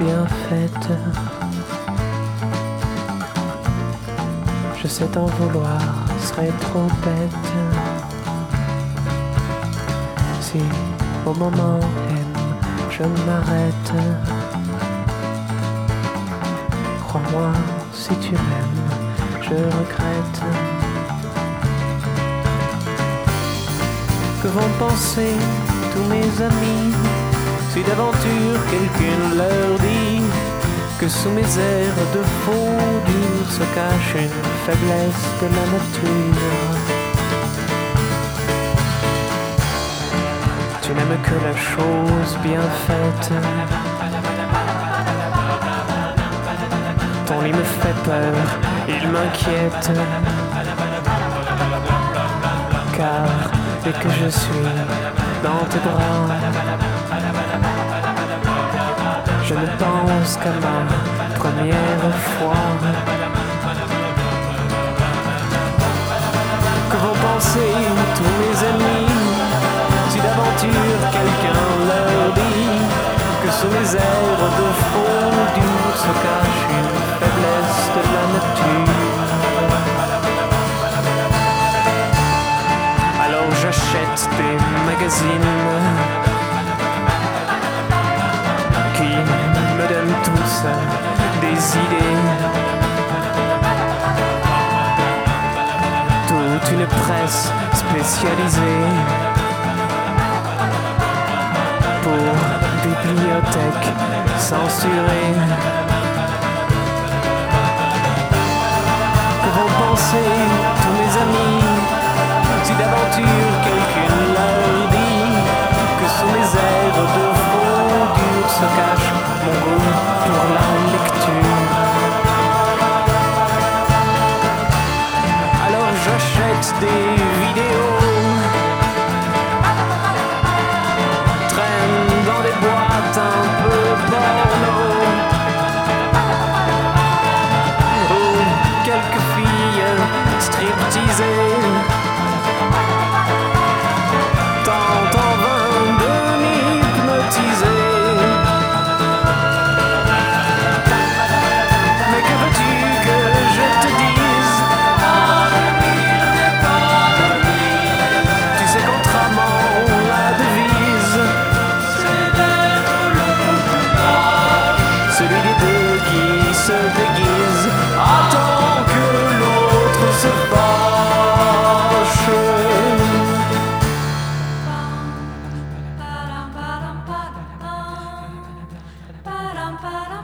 bien faite. Je sais t'en vouloir serait trop bête. Si au moment M je m'arrête, crois-moi, si tu m'aimes, je regrette. Que vont penser tous mes amis si d'aventure quelqu'un leur dit que sous mes airs de faux dur se cache une faiblesse de la nature? Tu n'aimes que la chose bien faite. Ton lit me fait peur, il m'inquiète, car dès que je suis dans tes bras, je ne pense qu'à ma première fois. Que vont penser tous mes amis si d'aventure quelqu'un leur dit que sous les airs de faux dur se cache une faiblesse de la nature? Alors j'achète des magazines qui me donnent tous des idées, toute une presse spécialisée pour bibliothèques censurées. Que vont penser tous mes amis si d'aventure quelqu'un leur dit que sous les airs de faux dur se cache mon goût pour la lecture? Alors j'achète des vidéos, traîne dans des boîtes un peu porno, où quelques filles stripteasées tentent en vain de m'hypnotiser. Mais que veux-tu que je te dise? Tu sais contrairement la devise, celui des deux qui se déguise attend que l'autre se fâche. Ba-dum, ba-dum.